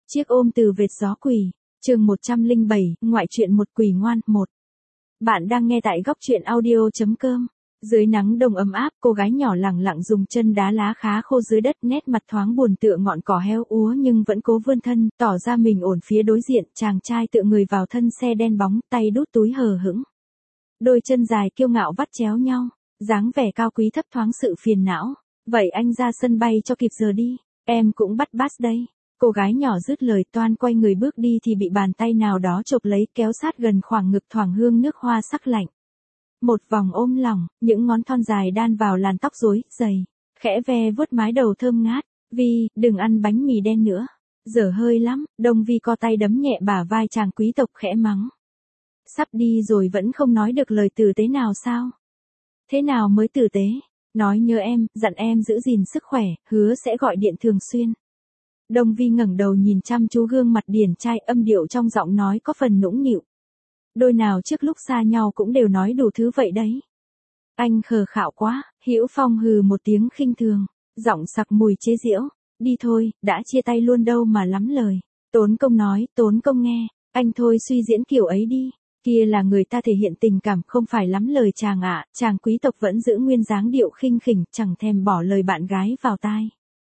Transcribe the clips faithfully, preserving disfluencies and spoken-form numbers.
Chiếc ôm từ vệt gió quỷ, chương một trăm lẻ bảy, ngoại truyện một quỷ ngoan, một. Bạn đang nghe tại góc truyện audio.com. Dưới nắng đông ấm áp, cô gái nhỏ lẳng lặng dùng chân đá lá khá khô dưới đất, nét mặt thoáng buồn tựa ngọn cỏ héo úa nhưng vẫn cố vươn thân, tỏ ra mình ổn. Phía đối diện, chàng trai tựa người vào thân xe đen bóng, tay đút túi hờ hững. Đôi chân dài kiêu ngạo vắt chéo nhau, dáng vẻ cao quý thấp thoáng sự phiền não. Vậy anh ra sân bay cho kịp giờ đi, em cũng bắt bus đây. Cô gái nhỏ dứt lời toan quay người bước đi thì bị bàn tay nào đó chộp lấy, kéo sát gần khoảng ngực, thoảng hương nước hoa sắc lạnh. Một vòng ôm lòng, những ngón thon dài đan vào làn tóc rối, dày, khẽ ve vuốt mái đầu thơm ngát. Vi, đừng ăn bánh mì đen nữa. Dở hơi lắm. Đông Vi co tay đấm nhẹ bả vai chàng quý tộc, khẽ mắng. Sắp đi rồi vẫn không nói được lời tử tế nào sao? Thế nào mới tử tế? Nói nhớ em, dặn em giữ gìn sức khỏe, hứa sẽ gọi điện thường xuyên. Đông Vi ngẩng đầu nhìn chăm chú gương mặt điển trai, âm điệu trong giọng nói có phần nũng nịu. Đôi nào trước lúc xa nhau cũng đều nói đủ thứ vậy đấy. Anh khờ khạo quá. Hữu Phong hừ một tiếng khinh thường, giọng sặc mùi chế giễu. Đi thôi, đã chia tay luôn đâu mà lắm lời. Tốn công nói, tốn công nghe. Anh thôi suy diễn kiểu ấy đi. Kia là người ta thể hiện tình cảm, không phải lắm lời chàng ạ. Chàng quý tộc vẫn giữ nguyên dáng điệu khinh khỉnh, chẳng thèm bỏ lời bạn gái vào tai.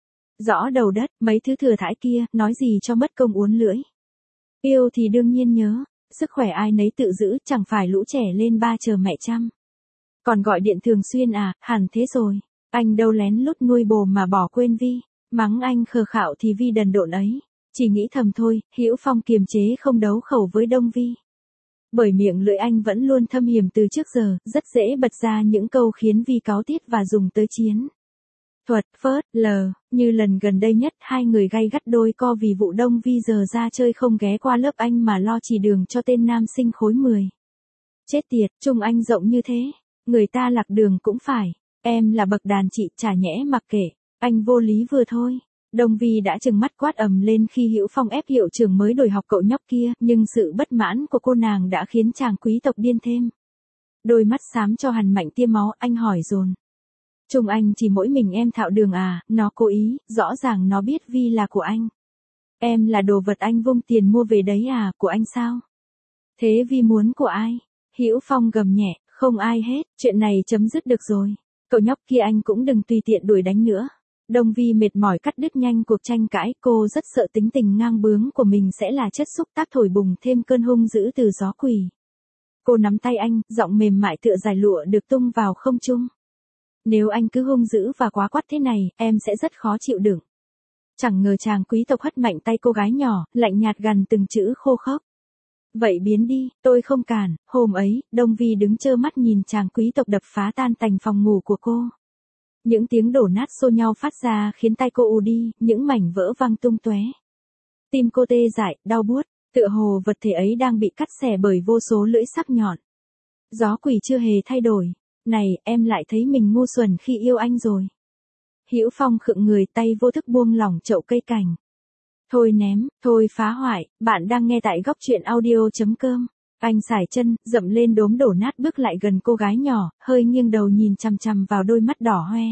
Rõ đầu đất, mấy thứ thừa thãi kia, nói gì cho mất công uốn lưỡi. Yêu thì đương nhiên nhớ, sức khỏe ai nấy tự giữ, chẳng phải lũ trẻ lên ba chờ mẹ chăm. Còn gọi điện thường xuyên à, hẳn thế rồi. Anh đâu lén lút nuôi bồ mà bỏ quên Vi. Mắng anh khờ khạo thì Vi đần độn ấy. Chỉ nghĩ thầm thôi. Hữu Phong kiềm chế không đấu khẩu với Đông Vi. Bởi miệng lưỡi anh vẫn luôn thâm hiểm từ trước giờ, rất dễ bật ra những câu khiến Vi cáu tiết và dùng tới chiến thuật, phớt, lờ, như lần gần đây nhất hai người gay gắt đôi co vì vụ Đông Vi giờ ra chơi không ghé qua lớp anh mà lo chỉ đường cho tên nam sinh khối mười. Chết tiệt, Trung Anh rộng như thế, người ta lạc đường cũng phải, em là bậc đàn chị, chả nhẽ mặc kệ, anh vô lý vừa thôi. Đông Vi đã trừng mắt quát ầm lên khi Hữu Phong ép hiệu trưởng mới đổi học cậu nhóc kia, nhưng sự bất mãn của cô nàng đã khiến chàng quý tộc điên thêm. Đôi mắt xám cho hằn mạnh tia máu, anh hỏi dồn. Trung Anh chỉ mỗi mình em thạo đường à, nó cố ý, rõ ràng nó biết Vi là của anh. Em là đồ vật anh vung tiền mua về đấy à, của anh sao? Thế Vi muốn của ai? Hữu Phong gầm nhẹ, không ai hết, chuyện này chấm dứt được rồi. Cậu nhóc kia anh cũng đừng tùy tiện đuổi đánh nữa. Đông Vi mệt mỏi cắt đứt nhanh cuộc tranh cãi, cô rất sợ tính tình ngang bướng của mình sẽ là chất xúc tác thổi bùng thêm cơn hung dữ từ gió quỷ. Cô nắm tay anh, giọng mềm mại tựa dải lụa được tung vào không trung. Nếu anh cứ hung dữ và quá quắt thế này, em sẽ rất khó chịu đựng. Chẳng ngờ chàng quý tộc hất mạnh tay cô gái nhỏ, lạnh nhạt gằn từng chữ khô khốc. Vậy biến đi, tôi không cản. Hôm ấy, Đông Vi đứng trơ mắt nhìn chàng quý tộc đập phá tan tành phòng ngủ của cô. Những tiếng đổ nát xô nhau phát ra khiến tay cô ù đi, những mảnh vỡ văng tung tóe. Tim cô tê dại, đau buốt, tựa hồ vật thể ấy đang bị cắt xẻ bởi vô số lưỡi sắc nhọn. Gió quỷ chưa hề thay đổi. Này, em lại thấy mình ngu xuẩn khi yêu anh rồi. Hữu Phong khựng người, tay vô thức buông lỏng chậu cây cảnh. Thôi ném, thôi phá hoại, bạn đang nghe tại góc truyện audio.com. Anh sải chân, dậm lên đốm đổ nát bước lại gần cô gái nhỏ, hơi nghiêng đầu nhìn chằm chằm vào đôi mắt đỏ hoe.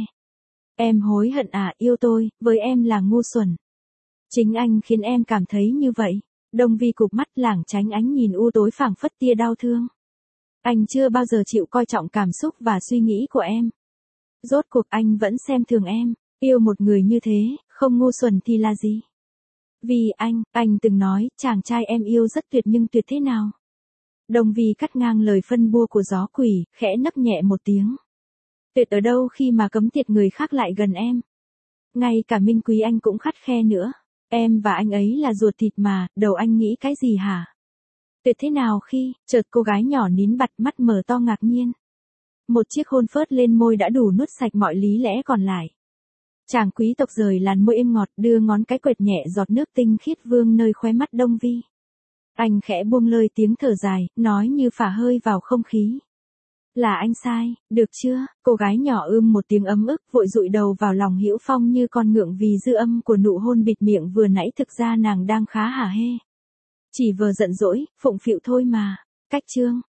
Em hối hận à, yêu tôi, với em là ngu xuẩn. Chính anh khiến em cảm thấy như vậy. Đông Vi cụp mắt lảng tránh ánh nhìn u tối phảng phất tia đau thương. Anh chưa bao giờ chịu coi trọng cảm xúc và suy nghĩ của em. Rốt cuộc anh vẫn xem thường em. Yêu một người như thế, không ngu xuẩn thì là gì? Vì anh, anh từng nói, chàng trai em yêu rất tuyệt nhưng tuyệt thế nào? Đông Vi cắt ngang lời phân bua của gió quỷ, khẽ nấc nhẹ một tiếng. Tuyệt ở đâu khi mà cấm tiệt người khác lại gần em? Ngay cả Minh Quý anh cũng khắt khe nữa. Em và anh ấy là ruột thịt mà, đầu anh nghĩ cái gì hả? Tuyệt thế nào khi, chợt cô gái nhỏ nín bặt, mắt mở to ngạc nhiên. Một chiếc hôn phớt lên môi đã đủ nuốt sạch mọi lý lẽ còn lại. Chàng quý tộc rời làn môi êm ngọt, đưa ngón cái quệt nhẹ giọt nước tinh khiết vương nơi khóe mắt Đông Vi. Anh khẽ buông lơi tiếng thở dài, nói như phả hơi vào không khí. Là anh sai, được chưa? Cô gái nhỏ ưm một tiếng ấm ức, vội dụi đầu vào lòng Hữu Phong như con ngượng vì dư âm của nụ hôn bịt miệng vừa nãy, thực ra nàng đang khá hả hê. Chỉ vờ giận dỗi, phụng phịu thôi mà. Cách chương.